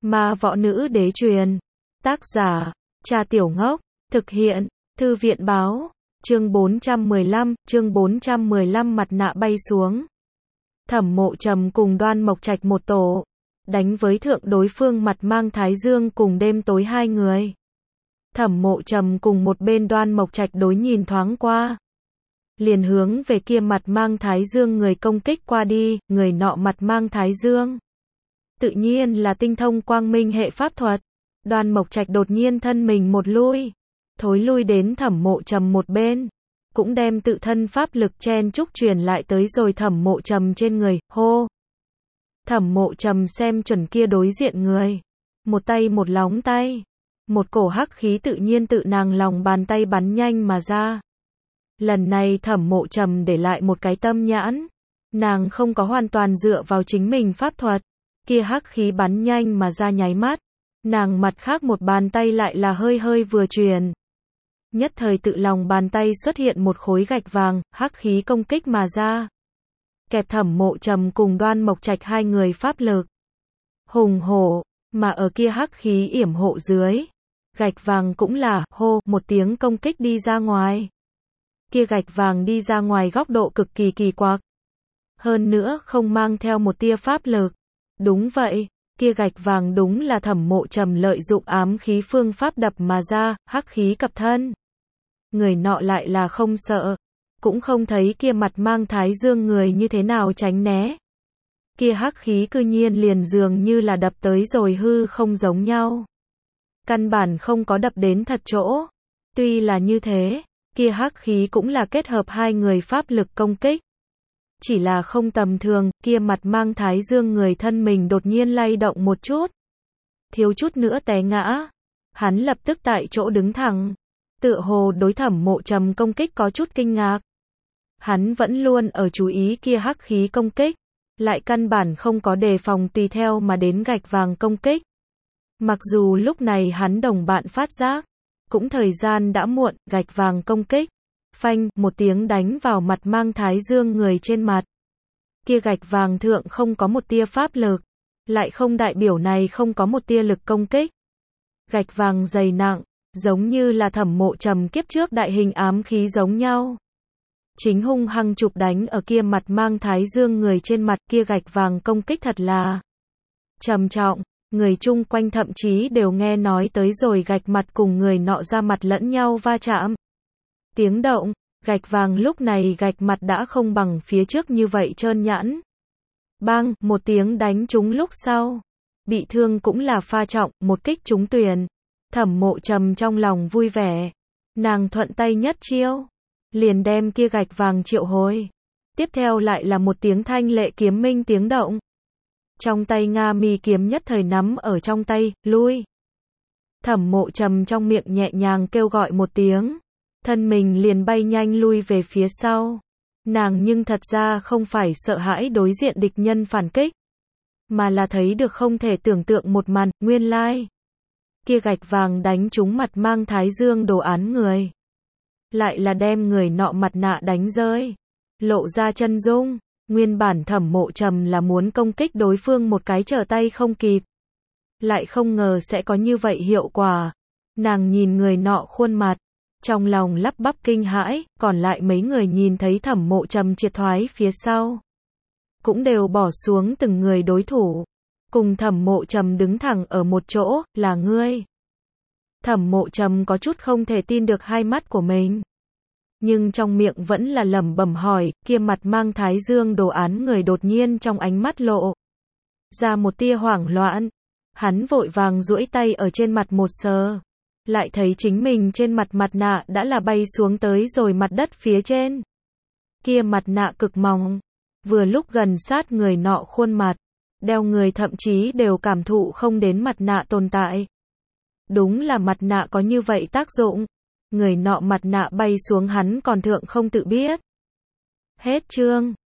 Ma võ nữ đế truyền. Tác giả, Cha Tiểu Ngốc. Thực hiện, Thư viện báo. Chương 415, mặt nạ bay xuống. Thẩm Mộ Trầm cùng Đoan Mộc Trạch một tổ, đánh với thượng đối phương Mặt Mang Thái Dương cùng Đêm Tối hai người. Thẩm Mộ Trầm cùng một bên Đoan Mộc Trạch đối nhìn thoáng qua, liền hướng về kia Mặt Mang Thái Dương người công kích qua đi. Người nọ Mặt Mang Thái Dương tự nhiên là tinh thông quang minh hệ pháp thuật. Đoan Mộc Trạch đột nhiên thân mình một lui, thối lui đến Thẩm Mộ Trầm một bên, cũng đem tự thân pháp lực chen chúc truyền lại tới rồi Thẩm Mộ Trầm trên người. Hô! Thẩm Mộ Trầm xem chuẩn kia đối diện người, một tay một lóng tay, một cổ hắc khí tự nhiên tự nàng lòng bàn tay bắn nhanh mà ra. Lần này Thẩm Mộ Trầm để lại một cái tâm nhãn, nàng không có hoàn toàn dựa vào chính mình pháp thuật, kia hắc khí bắn nhanh mà ra nháy mắt, nàng mặt khác một bàn tay lại là hơi hơi vừa truyền. Nhất thời tự lòng bàn tay xuất hiện một khối gạch vàng, hắc khí công kích mà ra, kẹp Thẩm Mộ Trầm cùng Đoan Mộc Trạch hai người pháp lực hùng hổ, mà ở kia hắc khí yểm hộ dưới, gạch vàng cũng là hô một tiếng công kích đi ra ngoài. Kia gạch vàng đi ra ngoài góc độ cực kỳ kỳ quặc, hơn nữa không mang theo một tia pháp lực. Đúng vậy, kia gạch vàng đúng là Thẩm Mộ Trầm lợi dụng ám khí phương pháp đập mà ra, hắc khí cập thân. Người nọ lại là không sợ, cũng không thấy kia Mặt Mang Thái Dương người như thế nào tránh né. Kia hắc khí cư nhiên liền dường như là đập tới rồi hư không giống nhau, căn bản không có đập đến thật chỗ. Tuy là như thế, kia hắc khí cũng là kết hợp hai người pháp lực công kích. Chỉ là không tầm thường, kia Mặt Mang Thái Dương người thân mình đột nhiên lay động một chút, thiếu chút nữa té ngã. Hắn lập tức tại chỗ đứng thẳng, tựa hồ đối Thẩm Mộ Trầm công kích có chút kinh ngạc. Hắn vẫn luôn ở chú ý kia hắc khí công kích, lại căn bản không có đề phòng tùy theo mà đến gạch vàng công kích. Mặc dù lúc này hắn đồng bạn phát giác, cũng thời gian đã muộn. Gạch vàng công kích, phanh, một tiếng đánh vào Mặt Mang Thái Dương người trên mặt. Kia gạch vàng thượng không có một tia pháp lực, lại không đại biểu này không có một tia lực công kích. Gạch vàng dày nặng, giống như là Thẩm Mộ Trầm kiếp trước đại hình ám khí giống nhau, chính hung hăng chụp đánh ở kia Mặt Mang Thái Dương người trên mặt. Kia gạch vàng công kích thật là trầm trọng, người chung quanh thậm chí đều nghe nói tới rồi gạch mặt cùng người nọ ra mặt lẫn nhau va chạm. Tiếng động, gạch vàng lúc này gạch mặt đã không bằng phía trước như vậy trơn nhẵn. Bang, một tiếng đánh trúng lúc sau, bị thương cũng là pha trọng, một kích trúng tuyền. Thẩm Mộ Trầm trong lòng vui vẻ, nàng thuận tay nhất chiêu, liền đem kia gạch vàng triệu hồi. Tiếp theo lại là một tiếng thanh lệ kiếm minh tiếng động. Trong tay Nga Mi kiếm nhất thời nắm ở trong tay, lui. Thẩm Mộ Trầm trong miệng nhẹ nhàng kêu gọi một tiếng, thân mình liền bay nhanh lui về phía sau. Nàng nhưng thật ra không phải sợ hãi đối diện địch nhân phản kích, mà là thấy được không thể tưởng tượng một màn. Nguyên lai, kia gạch vàng đánh trúng Mặt Mang Thái Dương đồ án người, lại là đem người nọ mặt nạ đánh rơi, lộ ra chân dung. Nguyên bản Thẩm Mộ Trầm là muốn công kích đối phương một cái trở tay không kịp, lại không ngờ sẽ có như vậy hiệu quả. Nàng nhìn người nọ khuôn mặt, trong lòng lắp bắp kinh hãi. Còn lại mấy người nhìn thấy Thẩm Mộ Trầm triệt thoái phía sau, cũng đều bỏ xuống từng người đối thủ, cùng Thẩm Mộ Trầm đứng thẳng ở một chỗ. Là ngươi? Thẩm Mộ Trầm có chút không thể tin được hai mắt của mình, nhưng trong miệng vẫn là lẩm bẩm hỏi. Kia Mặt Mang Thái Dương đồ án người đột nhiên trong ánh mắt lộ ra một tia hoảng loạn, hắn vội vàng duỗi tay ở trên mặt một sờ, lại thấy chính mình trên mặt mặt nạ đã là bay xuống tới rồi mặt đất phía trên. Kia mặt nạ cực mỏng, vừa lúc gần sát người nọ khuôn mặt, đeo người thậm chí đều cảm thụ không đến mặt nạ tồn tại. Đúng là mặt nạ có như vậy tác dụng, người nọ mặt nạ bay xuống hắn còn thượng không tự biết. Hết chương.